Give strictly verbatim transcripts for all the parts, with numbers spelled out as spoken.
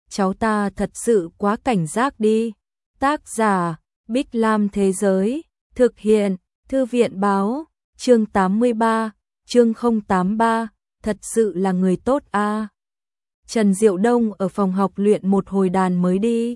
cháu ta thật sự quá cảnh giác đi. Tác giả, Bích Lam Thế Giới, thực hiện, Thư viện Báo, chương tám mươi ba, chương không tám ba, thật sự là người tốt a. À. Trần Diệu Đông ở phòng học luyện một hồi đàn mới đi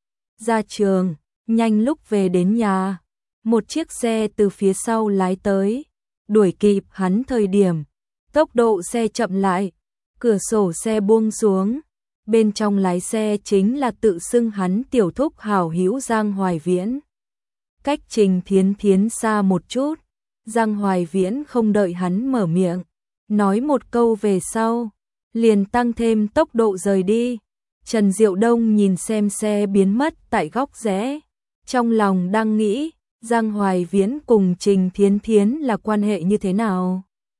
ra trường, nhanh lúc về đến nhà, một chiếc xe từ phía sau lái tới, đuổi kịp hắn thời điểm, tốc độ xe chậm lại, cửa sổ xe buông xuống, bên trong lái xe chính là tự xưng hắn tiểu thúc hảo hữu Giang Hoài Viễn. Cách Trình Thiến Thiến xa một chút, Giang Hoài Viễn không đợi hắn mở miệng, nói một câu về sau, liền tăng thêm tốc độ rời đi. Trần Diệu Đông nhìn xem xe biến mất tại góc rẽ, trong lòng đang nghĩ, Giang Hoài Viễn cùng Trình Thiến Thiến là quan hệ như thế nào?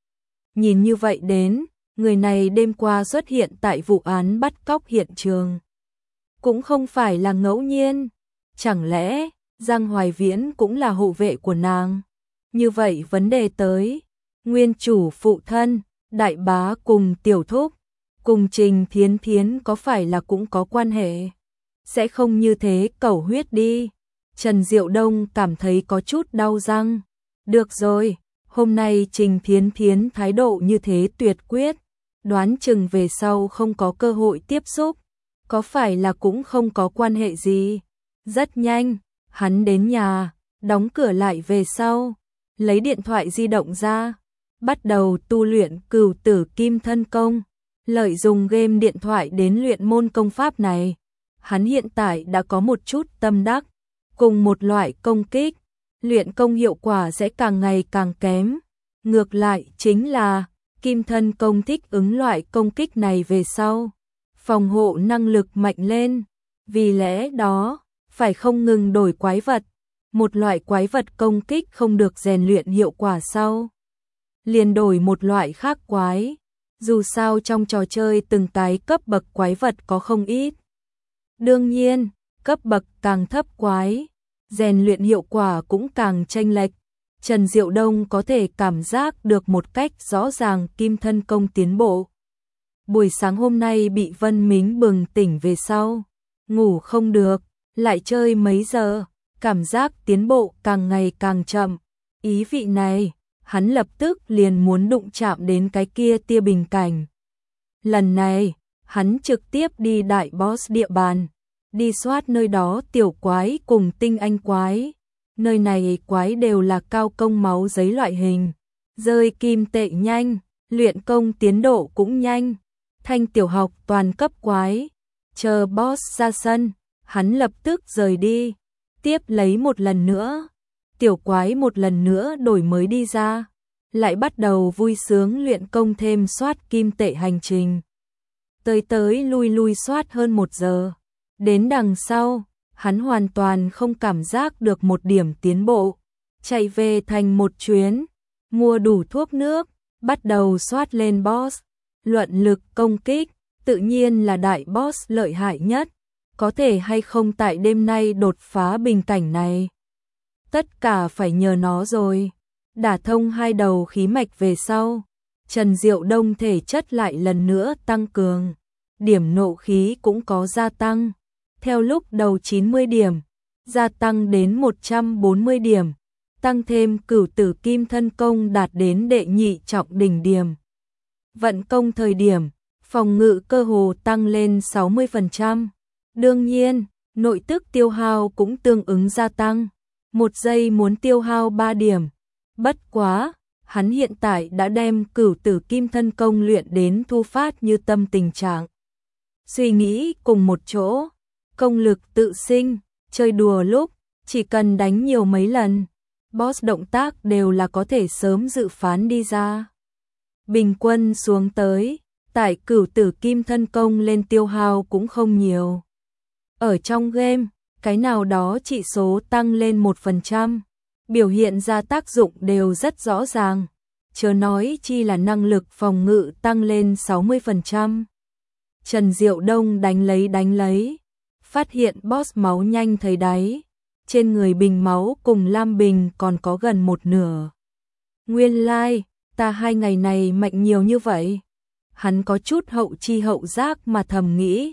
Nhìn như vậy đến, người này đêm qua xuất hiện tại vụ án bắt cóc hiện trường. Cũng không phải là ngẫu nhiên, chẳng lẽ Giang Hoài Viễn cũng là hộ vệ của nàng? Như vậy vấn đề tới, nguyên chủ phụ thân, đại bá cùng tiểu thúc, cùng Trình Thiến Thiến có phải là cũng có quan hệ? Sẽ không như thế cẩu huyết đi. Trần Diệu Đông cảm thấy có chút đau răng. Được rồi, hôm nay Trình Thiến Thiến thái độ như thế tuyệt quyết, đoán chừng về sau không có cơ hội tiếp xúc, có phải là cũng không có quan hệ gì. Rất nhanh, hắn đến nhà, đóng cửa lại về sau, lấy điện thoại di động ra, bắt đầu tu luyện Cửu Tử Kim Thân Công, lợi dụng game điện thoại đến luyện môn công pháp này. Hắn hiện tại đã có một chút tâm đắc, cùng một loại công kích, luyện công hiệu quả sẽ càng ngày càng kém. Ngược lại chính là Kim Thân Công thích ứng loại công kích này về sau, phòng hộ năng lực mạnh lên. Vì lẽ đó, phải không ngừng đổi quái vật. Một loại quái vật công kích không được rèn luyện hiệu quả sau, liền đổi một loại khác quái. Dù sao trong trò chơi từng cái cấp bậc quái vật có không ít. Đương nhiên, cấp bậc càng thấp quái, rèn luyện hiệu quả cũng càng chênh lệch. Trần Diệu Đông có thể cảm giác được một cách rõ ràng Kim Thân Công tiến bộ. Buổi sáng hôm nay bị Vân Mính bừng tỉnh về sau, ngủ không được, lại chơi mấy giờ, cảm giác tiến bộ càng ngày càng chậm. Ý vị này, hắn lập tức liền muốn đụng chạm đến cái kia tia bình cảnh. Lần này, hắn trực tiếp đi đại boss địa bàn, đi soát nơi đó tiểu quái cùng tinh anh quái. Nơi này quái đều là cao công máu giấy loại hình, rơi kim tệ nhanh, luyện công tiến độ cũng nhanh. Thanh tiểu học toàn cấp quái, chờ boss ra sân, hắn lập tức rời đi, tiếp lấy một lần nữa, tiểu quái một lần nữa đổi mới đi ra, lại bắt đầu vui sướng luyện công thêm soát kim tệ hành trình. Tới tới lui lui soát hơn một giờ, đến đằng sau, hắn hoàn toàn không cảm giác được một điểm tiến bộ, chạy về thành một chuyến, mua đủ thuốc nước, bắt đầu soát lên boss. Luận lực công kích, tự nhiên là đại boss lợi hại nhất, có thể hay không tại đêm nay đột phá bình cảnh này. Tất cả phải nhờ nó rồi. Đả thông hai đầu khí mạch về sau, Trần Diệu Đông thể chất lại lần nữa tăng cường, điểm nộ khí cũng có gia tăng. Theo lúc đầu chín mươi điểm, gia tăng đến một trăm bốn mươi điểm, tăng thêm Cửu Tử Kim Thân Công đạt đến đệ nhị trọng đỉnh điểm. Vận công thời điểm, phòng ngự cơ hồ tăng lên sáu mươi phần trăm. Đương nhiên, nội tức tiêu hao cũng tương ứng gia tăng. Một giây muốn tiêu hao ba điểm. Bất quá, hắn hiện tại đã đem Cửu Tử Kim Thân Công luyện đến thu phát như tâm tình trạng. Suy nghĩ cùng một chỗ, công lực tự sinh, chơi đùa lúc, chỉ cần đánh nhiều mấy lần, boss động tác đều là có thể sớm dự phán đi ra. Bình quân xuống tới, tại Cửu Tử Kim Thân Công lên tiêu hao cũng không nhiều. Ở trong game, cái nào đó chỉ số tăng lên một phần trăm, biểu hiện ra tác dụng đều rất rõ ràng, chớ nói chi là năng lực phòng ngự tăng lên sáu mươi phần trăm. Trần Diệu Đông đánh lấy đánh lấy, phát hiện boss máu nhanh thấy đáy, trên người bình máu cùng lam bình còn có gần một nửa. Nguyên lai, like, ta hai ngày này mạnh nhiều như vậy. Hắn có chút hậu chi hậu giác mà thầm nghĩ,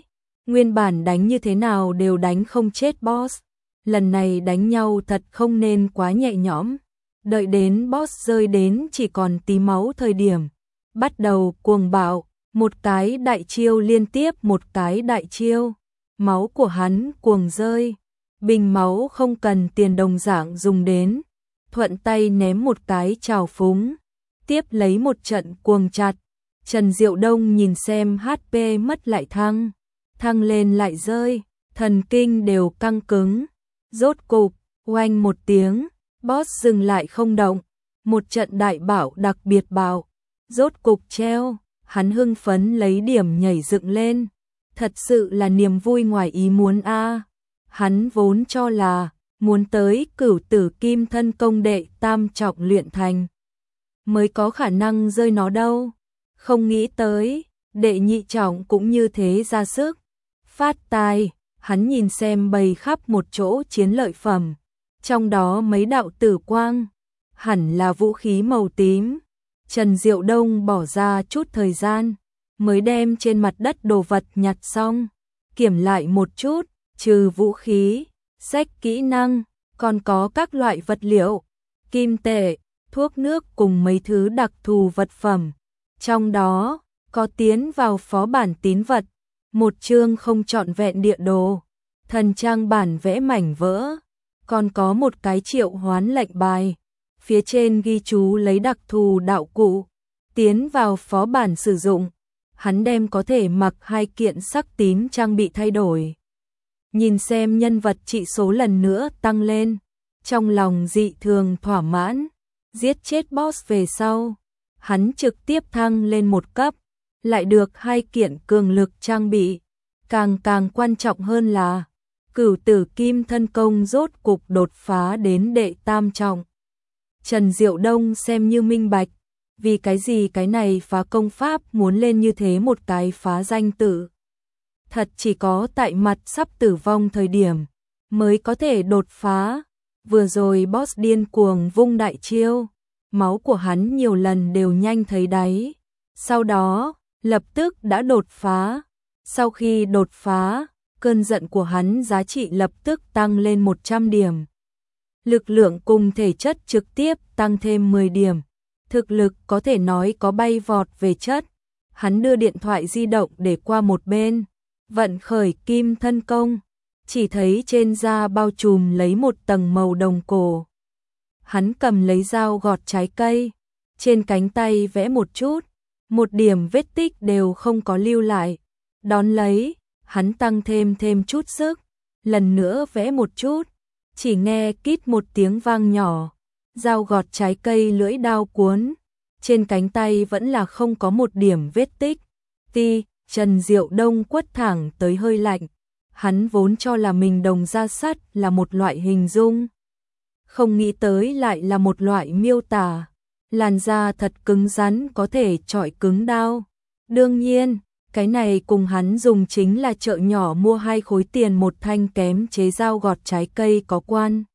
Nguyên bản đánh như thế nào đều đánh không chết boss. Lần này đánh nhau thật không nên quá nhẹ nhõm. Đợi đến boss rơi đến chỉ còn tí máu thời điểm. Bắt đầu cuồng bạo, một cái đại chiêu liên tiếp một cái đại chiêu. Máu của hắn cuồng rơi. Bình máu không cần tiền đồng dạng dùng đến. Thuận tay ném một cái trào phúng. Tiếp lấy một trận cuồng chặt. Trần Diệu Đông nhìn xem hát pê mất lại thăng. Thăng lên lại rơi. Thần kinh đều căng cứng. Rốt cục, oanh một tiếng. Boss dừng lại không động. Một trận đại bảo đặc biệt bạo. Rốt cục treo. Hắn hưng phấn lấy điểm nhảy dựng lên. Thật sự là niềm vui ngoài ý muốn a. Hắn vốn cho là muốn tới cửu tử kim thân công đệ tam trọng luyện thành mới có khả năng rơi nó đâu. Không nghĩ tới, đệ nhị trọng cũng như thế ra sức. Phát tài, hắn nhìn xem bày khắp một chỗ chiến lợi phẩm. Trong đó mấy đạo tử quang, hẳn là vũ khí màu tím. Trần Diệu Đông bỏ ra chút thời gian, mới đem trên mặt đất đồ vật nhặt xong. Kiểm lại một chút, trừ vũ khí, sách kỹ năng, còn có các loại vật liệu, kim tệ, thuốc nước cùng mấy thứ đặc thù vật phẩm. Trong đó, có tiến vào phó bản tín vật, một chương không trọn vẹn địa đồ, thần trang bản vẽ mảnh vỡ, còn có một cái triệu hoán lệnh bài. Phía trên ghi chú lấy đặc thù đạo cụ, tiến vào phó bản sử dụng. Hắn đem có thể mặc hai kiện sắc tím trang bị thay đổi. Nhìn xem nhân vật trị số lần nữa tăng lên, trong lòng dị thường thỏa mãn. Giết chết boss về sau, hắn trực tiếp thăng lên một cấp, lại được hai kiện cường lực trang bị. Càng càng quan trọng hơn là, cửu tử kim thân công rốt cục đột phá đến đệ tam trọng. Trần Diệu Đông xem như minh bạch, vì cái gì cái này phá công pháp muốn lên như thế một cái phá danh tử. Thật chỉ có tại mặt sắp tử vong thời điểm, mới có thể đột phá. Vừa rồi boss điên cuồng vung đại chiêu, máu của hắn nhiều lần đều nhanh thấy đáy. Sau đó, lập tức đã đột phá. Sau khi đột phá, cơn giận của hắn giá trị lập tức tăng lên một trăm điểm. Lực lượng cùng thể chất trực tiếp tăng thêm mười điểm. Thực lực có thể nói có bay vọt về chất. Hắn đưa điện thoại di động để qua một bên, vận khởi kim thân công, chỉ thấy trên da bao trùm lấy một tầng màu đồng cổ. Hắn cầm lấy dao gọt trái cây, trên cánh tay vẽ một chút, một điểm vết tích đều không có lưu lại. Đón lấy, hắn tăng thêm thêm chút sức, lần nữa vẽ một chút, chỉ nghe kít một tiếng vang nhỏ, dao gọt trái cây lưỡi đao cuốn, trên cánh tay vẫn là không có một điểm vết tích. Ti, Trần Diệu Đông quất thẳng tới hơi lạnh, hắn vốn cho là mình đồng da sắt là một loại hình dung, không nghĩ tới lại là một loại miêu tả. Làn da thật cứng rắn có thể chọi cứng đao. Đương nhiên, cái này cùng hắn dùng chính là chợ nhỏ mua hai khối tiền một thanh kém chế dao gọt trái cây có quan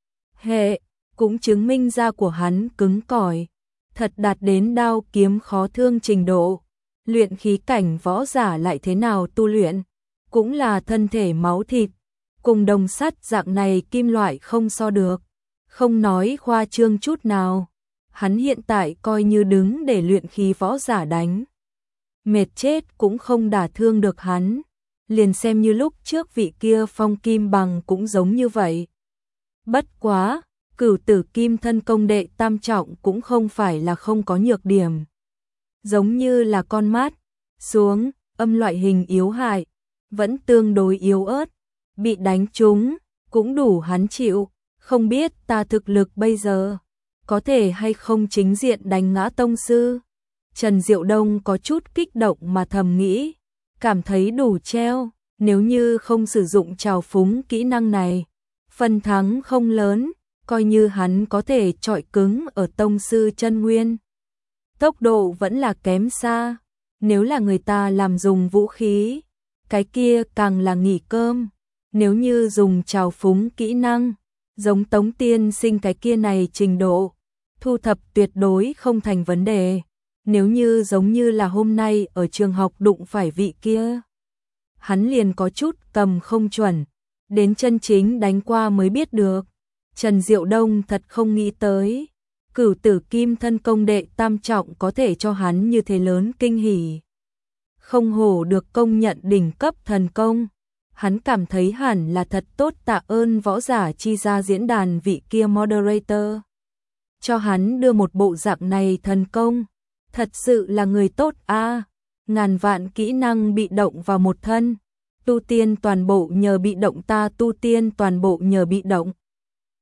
hệ, cũng chứng minh da của hắn cứng cỏi, thật đạt đến đao kiếm khó thương trình độ. Luyện khí cảnh võ giả lại thế nào tu luyện, cũng là thân thể máu thịt, cùng đồng sắt dạng này kim loại không so được. Không nói khoa trương chút nào, hắn hiện tại coi như đứng để luyện khí võ giả đánh, mệt chết cũng không đả thương được hắn. Liền xem như lúc trước vị kia Phong Kim Bằng cũng giống như vậy. Bất quá, cửu tử kim thân công đệ tam trọng cũng không phải là không có nhược điểm. Giống như là con mắt, xuống, âm loại hình yếu hại, vẫn tương đối yếu ớt, bị đánh trúng, cũng đủ hắn chịu. Không biết ta thực lực bây giờ, có thể hay không chính diện đánh ngã tông sư. Trần Diệu Đông có chút kích động mà thầm nghĩ, cảm thấy đủ treo, nếu như không sử dụng trào phúng kỹ năng này, phần thắng không lớn, coi như hắn có thể chọi cứng ở tông sư chân nguyên. Tốc độ vẫn là kém xa, nếu là người ta làm dùng vũ khí, cái kia càng là nghỉ cơm. Nếu như dùng trào phúng kỹ năng, giống Tống Tiên Sinh cái kia này trình độ, thu thập tuyệt đối không thành vấn đề. Nếu như giống như là hôm nay ở trường học đụng phải vị kia, hắn liền có chút cầm không chuẩn, đến chân chính đánh qua mới biết được. Trần Diệu Đông thật không nghĩ tới, Cửu Tử Kim Thân công đệ tam trọng có thể cho hắn như thế lớn kinh hỉ. Không hổ được công nhận đỉnh cấp thần công, hắn cảm thấy hẳn là thật tốt tạ ơn võ giả chi ra diễn đàn vị kia moderator. Cho hắn đưa một bộ dạng này thần công, thật sự là người tốt a. Ngàn vạn kỹ năng bị động vào một thân, tu tiên toàn bộ nhờ bị động ta tu tiên toàn bộ nhờ bị động.